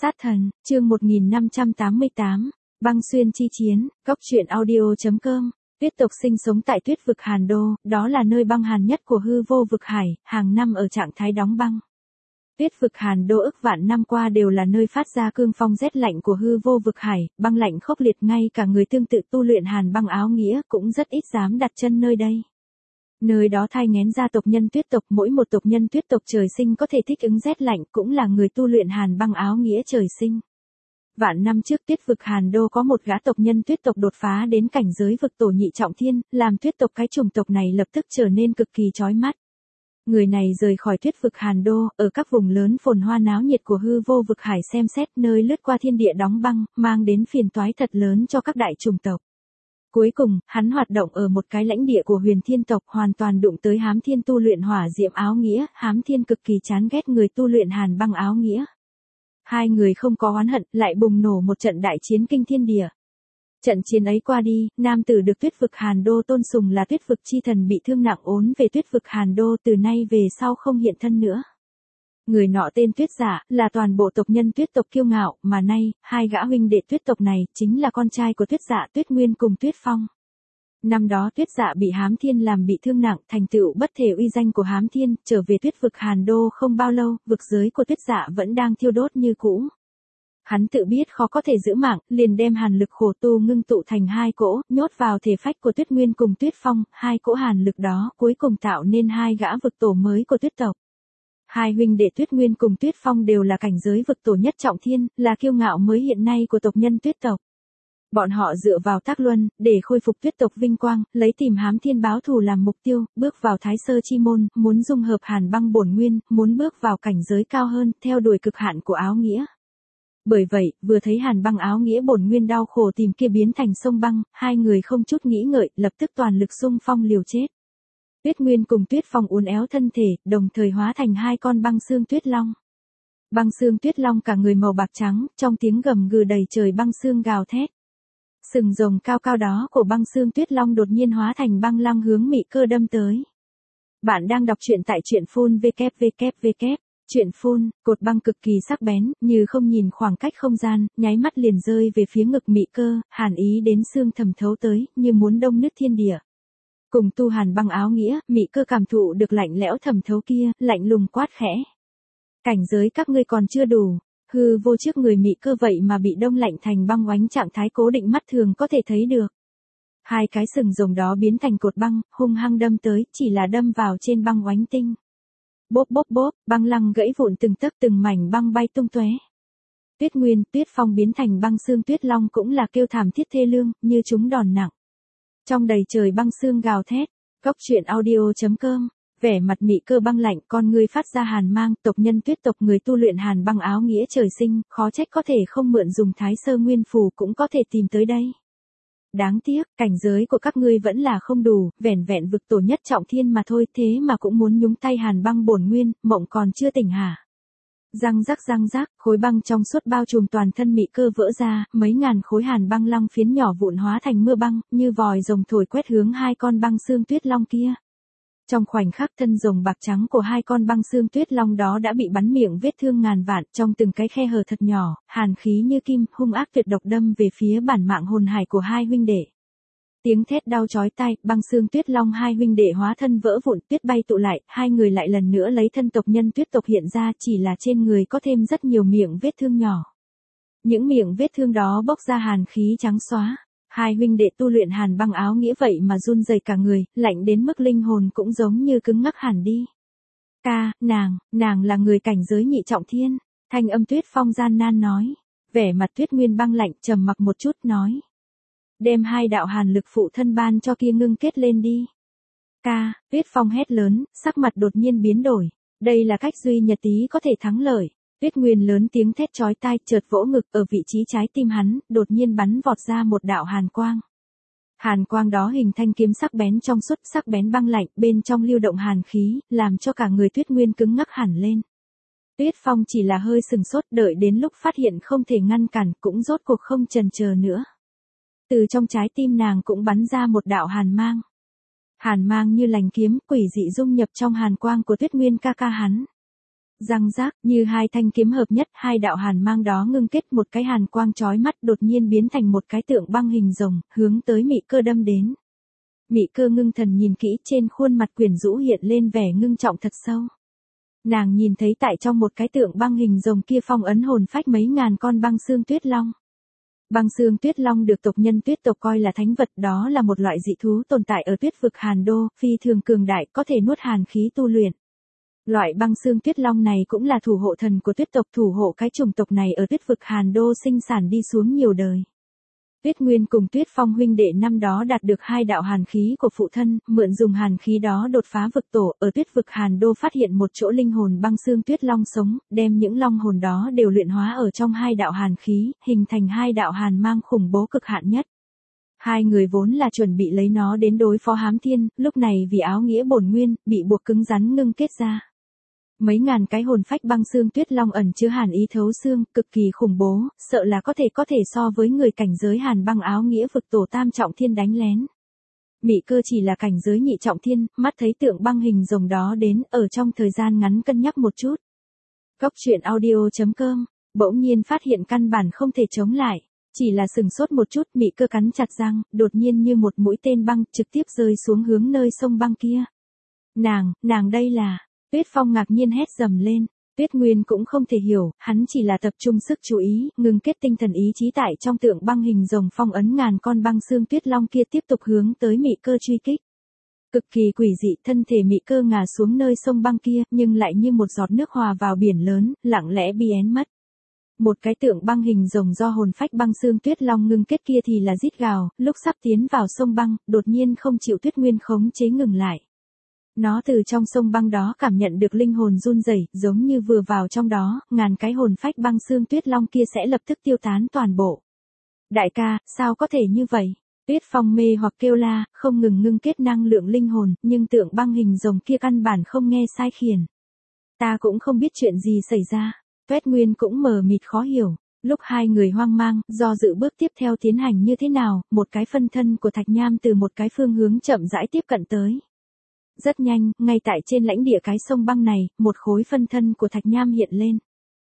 Sát thần, chương 1588, băng xuyên chi chiến, góc truyện audio.com. Tuyết tộc sinh sống tại tuyết vực Hàn Đô, đó là nơi băng hàn nhất của hư vô vực hải, hàng năm ở trạng thái đóng băng. Tuyết vực Hàn Đô ức vạn năm qua đều là nơi phát ra cương phong rét lạnh của hư vô vực hải, băng lạnh khốc liệt, ngay cả người tương tự tu luyện hàn băng áo nghĩa cũng rất ít dám đặt chân nơi đây. Nơi đó thai nghén ra tộc nhân tuyết tộc, mỗi một tộc nhân tuyết tộc trời sinh có thể thích ứng rét lạnh, cũng là người tu luyện hàn băng áo nghĩa trời sinh. Vạn năm trước tuyết vực Hàn Đô có một gã tộc nhân tuyết tộc đột phá đến cảnh giới vực tổ nhị trọng thiên, làm tuyết tộc cái chủng tộc này lập tức trở nên cực kỳ chói mắt. Người này rời khỏi tuyết vực Hàn Đô, ở các vùng lớn phồn hoa náo nhiệt của hư vô vực hải xem xét nơi lướt qua thiên địa đóng băng, mang đến phiền toái thật lớn cho các đại chủng tộc. Cuối cùng, hắn hoạt động ở một cái lãnh địa của huyền thiên tộc, hoàn toàn đụng tới Hám Thiên tu luyện hỏa diệm áo nghĩa, Hám Thiên cực kỳ chán ghét người tu luyện hàn băng áo nghĩa. Hai người không có oán hận, lại bùng nổ một trận đại chiến kinh thiên địa. Trận chiến ấy qua đi, nam tử được tuyết vực Hàn Đô tôn sùng là tuyết vực chi thần bị thương nặng ốn về tuyết vực Hàn Đô, từ nay về sau không hiện thân nữa. Người nọ tên Tuyết Dạ, là toàn bộ tộc nhân tuyết tộc kiêu ngạo, mà nay, hai gã huynh đệ tuyết tộc này, chính là con trai của Tuyết Dạ, Tuyết Nguyên cùng Tuyết Phong. Năm đó Tuyết Dạ bị Hám Thiên làm bị thương nặng, thành tựu bất thể uy danh của Hám Thiên, trở về tuyết vực Hàn Đô không bao lâu, vực giới của Tuyết Dạ vẫn đang thiêu đốt như cũ. Hắn tự biết khó có thể giữ mạng, liền đem hàn lực khổ tu ngưng tụ thành hai cỗ, nhốt vào thể phách của Tuyết Nguyên cùng Tuyết Phong, hai cỗ hàn lực đó cuối cùng tạo nên hai gã vực tổ mới của tuyết tộc. Hai huynh đệ Tuyết Nguyên cùng Tuyết Phong đều là cảnh giới vực tổ nhất trọng thiên, là kiêu ngạo mới hiện nay của tộc nhân tuyết tộc. Bọn họ dựa vào tác luân, để khôi phục tuyết tộc vinh quang, lấy tìm Hám Thiên báo thù làm mục tiêu, bước vào Thái Sơ Chi Môn, muốn dung hợp hàn băng bổn nguyên, muốn bước vào cảnh giới cao hơn, theo đuổi cực hạn của áo nghĩa. Bởi vậy, vừa thấy hàn băng áo nghĩa bổn nguyên đau khổ tìm kia biến thành sông băng, hai người không chút nghĩ ngợi, lập tức toàn lực xung phong liều chết. Tuyết Nguyên cùng Tuyết Phong uốn éo thân thể, đồng thời hóa thành hai con băng xương tuyết long. Băng xương tuyết long cả người màu bạc trắng, trong tiếng gầm gừ đầy trời băng xương gào thét. Sừng rồng cao cao đó của băng xương tuyết long đột nhiên hóa thành băng lăng hướng Mị Cơ đâm tới. Bạn đang đọc truyện tại truyện phun www. Truyện phun, cột băng cực kỳ sắc bén, như không nhìn khoảng cách không gian, nháy mắt liền rơi về phía ngực Mị Cơ, hàn ý đến xương thẩm thấu tới, như muốn đông nứt thiên địa. Cùng tu hàn băng áo nghĩa, Mị Cơ cảm thụ được lạnh lẽo thẩm thấu kia, lạnh lùng quát khẽ. Cảnh giới các ngươi còn chưa đủ. Hư vô trước người Mị Cơ vậy mà bị đông lạnh thành băng oánh, trạng thái cố định mắt thường có thể thấy được. Hai cái sừng rồng đó biến thành cột băng, hung hăng đâm tới, chỉ là đâm vào trên băng oánh tinh. Bốp bốp bốp, băng lăng gãy vụn từng tấc, từng mảnh băng bay tung tóe. Tuyết Nguyên, Tuyết Phong biến thành băng xương tuyết long cũng là kêu thảm thiết thê lương, như chúng đòn nặng. Trong đầy trời băng xương gào thét, góc truyện audio.com. Vẻ mặt Mị Cơ băng lạnh, con ngươi phát ra hàn mang, tộc nhân tuyết tộc người tu luyện hàn băng áo nghĩa trời sinh, khó trách có thể không mượn dùng Thái Sơ Nguyên Phù cũng có thể tìm tới đây. Đáng tiếc, cảnh giới của các ngươi vẫn là không đủ, vẻn vẹn vực tổ nhất trọng thiên mà thôi, thế mà cũng muốn nhúng tay hàn băng bổn nguyên, mộng còn chưa tỉnh hả? Răng rắc, khối băng trong suốt bao trùm toàn thân Mị Cơ vỡ ra, mấy ngàn khối hàn băng lăng phiến nhỏ vụn hóa thành mưa băng, như vòi rồng thổi quét hướng hai con băng xương tuyết long kia. Trong khoảnh khắc thân rồng bạc trắng của hai con băng xương tuyết long đó đã bị bắn miệng vết thương ngàn vạn, trong từng cái khe hở thật nhỏ, hàn khí như kim, hung ác tuyệt độc đâm về phía bản mạng hồn hải của hai huynh đệ. Tiếng thét đau chói tai, băng xương tuyết long hai huynh đệ hóa thân vỡ vụn, tuyết bay tụ lại, hai người lại lần nữa lấy thân tộc nhân tuyết tộc hiện ra, chỉ là trên người có thêm rất nhiều miệng vết thương nhỏ. Những miệng vết thương đó bốc ra hàn khí trắng xóa. Hai huynh đệ tu luyện hàn băng áo nghĩa vậy mà run rẩy cả người, lạnh đến mức linh hồn cũng giống như cứng ngắc hẳn đi. Nàng là người cảnh giới nhị trọng thiên, thanh âm Tuyết Phong gian nan nói. Vẻ mặt Tuyết Nguyên băng lạnh, trầm mặc một chút nói. Đem hai đạo hàn lực phụ thân ban cho kia ngưng kết lên đi. Tuyết Phong hét lớn, sắc mặt đột nhiên biến đổi. Đây là cách duy nhất tí có thể thắng lợi. Tuyết Nguyên lớn tiếng thét chói tai, chợt vỗ ngực, ở vị trí trái tim hắn, đột nhiên bắn vọt ra một đạo hàn quang. Hàn quang đó hình thanh kiếm sắc bén trong suốt, sắc bén băng lạnh, bên trong lưu động hàn khí, làm cho cả người Tuyết Nguyên cứng ngắc hẳn lên. Tuyết Phong chỉ là hơi sừng sốt, đợi đến lúc phát hiện không thể ngăn cản, cũng rốt cuộc không chần chờ nữa. Từ trong trái tim nàng cũng bắn ra một đạo hàn mang. Hàn mang như lành kiếm, quỷ dị dung nhập trong hàn quang của Tuyết Nguyên ca ca hắn. Răng rác, như hai thanh kiếm hợp nhất, hai đạo hàn mang đó ngưng kết một cái hàn quang chói mắt đột nhiên biến thành một cái tượng băng hình rồng, hướng tới Mị Cơ đâm đến. Mị Cơ ngưng thần nhìn kỹ, trên khuôn mặt quyển rũ hiện lên vẻ ngưng trọng thật sâu. Nàng nhìn thấy tại trong một cái tượng băng hình rồng kia phong ấn hồn phách mấy ngàn con băng xương tuyết long. Băng xương tuyết long được tộc nhân tuyết tộc coi là thánh vật, đó là một loại dị thú tồn tại ở tuyết vực Hàn Đô, phi thường cường đại, có thể nuốt hàn khí tu luyện. Loại băng xương tuyết long này cũng là thủ hộ thần của tuyết tộc, thủ hộ cái chủng tộc này ở tuyết vực Hàn Đô sinh sản đi xuống nhiều đời. Tuyết Nguyên cùng Tuyết Phong huynh đệ năm đó đạt được hai đạo hàn khí của phụ thân, mượn dùng hàn khí đó đột phá vực tổ, ở tuyết vực Hàn Đô phát hiện một chỗ linh hồn băng xương tuyết long sống, đem những long hồn đó đều luyện hóa ở trong hai đạo hàn khí, hình thành hai đạo hàn mang khủng bố cực hạn nhất. Hai người vốn là chuẩn bị lấy nó đến đối phó Hám Thiên, lúc này vì áo nghĩa bổn nguyên, bị buộc cứng rắn ngưng kết ra. Mấy ngàn cái hồn phách băng xương tuyết long ẩn chứa hàn ý thấu xương, cực kỳ khủng bố, sợ là có thể so với người cảnh giới hàn băng áo nghĩa vực tổ tam trọng thiên đánh lén. Mị Cơ chỉ là cảnh giới nhị trọng thiên, mắt thấy tượng băng hình rồng đó đến, ở trong thời gian ngắn cân nhắc một chút. Cốc truyện audio.com, bỗng nhiên phát hiện căn bản không thể chống lại, chỉ là sừng sốt một chút, Mị Cơ cắn chặt răng, đột nhiên như một mũi tên băng trực tiếp rơi xuống hướng nơi sông băng kia. Nàng đây là... Tuyết Phong ngạc nhiên hét dầm lên, Tuyết Nguyên cũng không thể hiểu, hắn chỉ là tập trung sức chú ý, ngừng kết tinh thần ý chí tại trong tượng băng hình rồng phong ấn ngàn con băng xương tuyết long kia tiếp tục hướng tới Mị Cơ truy kích. Cực kỳ quỷ dị, thân thể Mị Cơ ngả xuống nơi sông băng kia, nhưng lại như một giọt nước hòa vào biển lớn, lặng lẽ biến mất. Một cái tượng băng hình rồng do hồn phách băng xương tuyết long ngưng kết kia thì là rít gào, lúc sắp tiến vào sông băng, đột nhiên không chịu Tuyết Nguyên khống chế ngừng lại. Nó từ trong sông băng đó cảm nhận được linh hồn run rẩy, giống như vừa vào trong đó, ngàn cái hồn phách băng xương tuyết long kia sẽ lập tức tiêu tán toàn bộ. Đại ca, sao có thể như vậy? Tuyết Phong mê hoặc kêu la, không ngừng ngưng kết năng lượng linh hồn, nhưng tượng băng hình rồng kia căn bản không nghe sai khiển. Ta cũng không biết chuyện gì xảy ra. Tuyết Nguyên cũng mờ mịt khó hiểu. Lúc hai người hoang mang, do dự bước tiếp theo tiến hành như thế nào, một cái phân thân của Thạch Nham từ một cái phương hướng chậm rãi tiếp cận tới. Rất nhanh, ngay tại trên lãnh địa cái sông băng này, một khối phân thân của Thạch Nham hiện lên.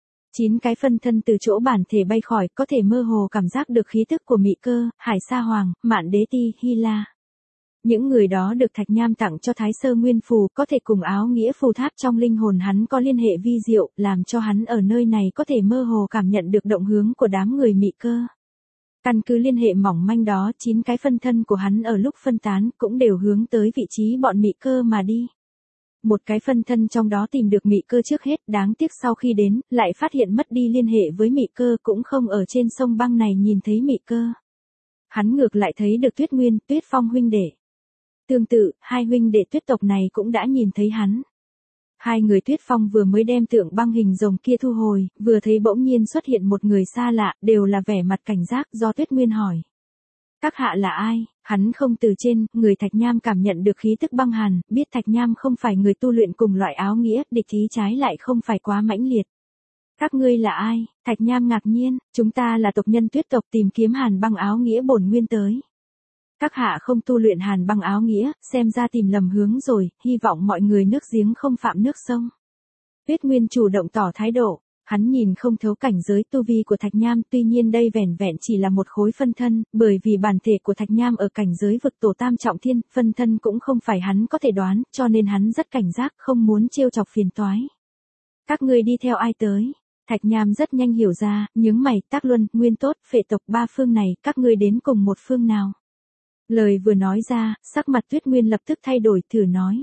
9 cái phân thân từ chỗ bản thể bay khỏi, có thể mơ hồ cảm giác được khí tức của Mị Cơ, Hải Sa Hoàng, Mạn Đế Ti, Hy La. Những người đó được Thạch Nham tặng cho Thái Sơ Nguyên Phù, có thể cùng áo nghĩa phù tháp trong linh hồn hắn có liên hệ vi diệu, làm cho hắn ở nơi này có thể mơ hồ cảm nhận được động hướng của đám người Mị Cơ. Căn cứ liên hệ mỏng manh đó, 9 cái phân thân của hắn ở lúc phân tán cũng đều hướng tới vị trí bọn Mị Cơ mà đi. Một cái phân thân trong đó tìm được Mị Cơ trước hết, đáng tiếc sau khi đến, lại phát hiện mất đi liên hệ với Mị Cơ, cũng không ở trên sông băng này nhìn thấy Mị Cơ. Hắn ngược lại thấy được Tuyết Nguyên, Tuyết Phong huynh đệ. Tương tự, hai huynh đệ tuyết tộc này cũng đã nhìn thấy hắn. Hai người Tuyết Phong vừa mới đem tượng băng hình rồng kia thu hồi, vừa thấy bỗng nhiên xuất hiện một người xa lạ, đều là vẻ mặt cảnh giác, do Tuyết Nguyên hỏi. Các hạ là ai? Hắn không từ trên, người Thạch Nham cảm nhận được khí tức băng hàn, biết Thạch Nham không phải người tu luyện cùng loại áo nghĩa, địch ý trái lại không phải quá mãnh liệt. Các ngươi là ai? Thạch Nham ngạc nhiên, chúng ta là tộc nhân tuyết tộc tìm kiếm hàn băng áo nghĩa bổn nguyên tới. Các hạ không tu luyện hàn băng áo nghĩa, xem ra tìm lầm hướng rồi, hy vọng mọi người nước giếng không phạm nước sông. Tuyết Nguyên chủ động tỏ thái độ, hắn nhìn không thấu cảnh giới tu vi của Thạch Nham, tuy nhiên đây vẻn vẹn chỉ là một khối phân thân, bởi vì bản thể của Thạch Nham ở cảnh giới vực tổ tam trọng thiên, phân thân cũng không phải hắn có thể đoán, cho nên hắn rất cảnh giác, không muốn trêu chọc phiền toái. Các ngươi đi theo ai tới? Thạch Nham rất nhanh hiểu ra, nhướng mày, Tác Luân, Nguyên Tốt, Phệ tộc ba phương này, các ngươi đến cùng một phương nào? Lời vừa nói ra, sắc mặt Tuyết Nguyên lập tức thay đổi, thử nói.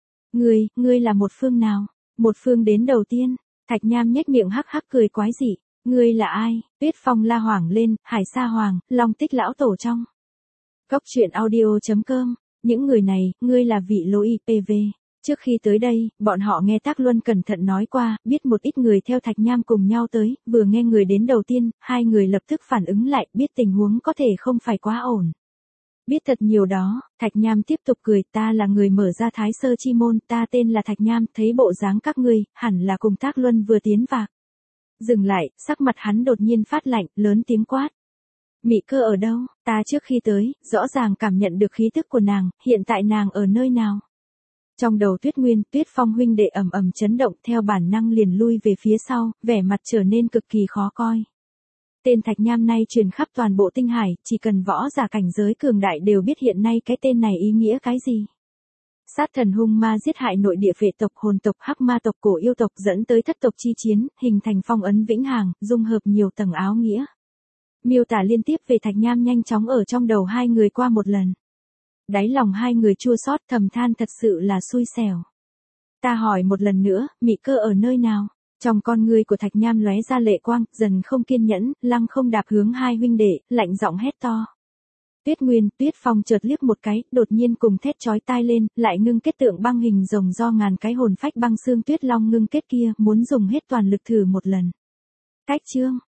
Ngươi là một phương nào? Một phương đến đầu tiên. Thạch Nham nhếch miệng hắc hắc cười quái dị. Ngươi là ai? Tuyết Phong la hoảng lên, Hải Sa Hoàng, Long Tích lão tổ trong. Cốc truyện audio.com, những người này, ngươi là vị lô IPV. Trước khi tới đây, bọn họ nghe Tác Luân cẩn thận nói qua, biết một ít người theo Thạch Nham cùng nhau tới, vừa nghe người đến đầu tiên, hai người lập tức phản ứng lại, biết tình huống có thể không phải quá ổn. Biết thật nhiều đó, Thạch Nham tiếp tục cười, ta là người mở ra Thái Sơ Chi Môn, ta tên là Thạch Nham, thấy bộ dáng các ngươi, hẳn là cùng Tác Luân vừa tiến vào. Dừng lại, sắc mặt hắn đột nhiên phát lạnh, lớn tiếng quát. Mị Cơ ở đâu? Ta trước khi tới, rõ ràng cảm nhận được khí tức của nàng, hiện tại nàng ở nơi nào? Trong đầu Tuyết Nguyên, Tuyết Phong huynh đệ ầm ầm chấn động, theo bản năng liền lui về phía sau, vẻ mặt trở nên cực kỳ khó coi. Tên Thạch Nham này truyền khắp toàn bộ tinh hải, chỉ cần võ giả cảnh giới cường đại đều biết hiện nay cái tên này ý nghĩa cái gì. Sát thần hung ma giết hại nội địa vệ tộc, hồn tộc, hắc ma tộc, cổ yêu tộc, dẫn tới thất tộc chi chiến, hình thành phong ấn vĩnh hằng, dung hợp nhiều tầng áo nghĩa. Miêu tả liên tiếp về Thạch Nham nhanh chóng ở trong đầu hai người qua một lần. Đáy lòng hai người chua xót thầm than thật sự là xui xẻo. Ta hỏi một lần nữa, Mị Cơ ở nơi nào? Trong con ngươi của Thạch Nham lóe ra lệ quang, dần không kiên nhẫn, lăng không đạp hướng hai huynh đệ, lạnh giọng hét to. Tuyết Nguyên, Tuyết Phong chợt liếc một cái, đột nhiên cùng thét chói tai lên, lại ngưng kết tượng băng hình rồng do ngàn cái hồn phách băng xương Tuyết Long ngưng kết kia, muốn dùng hết toàn lực thử một lần. Cách chương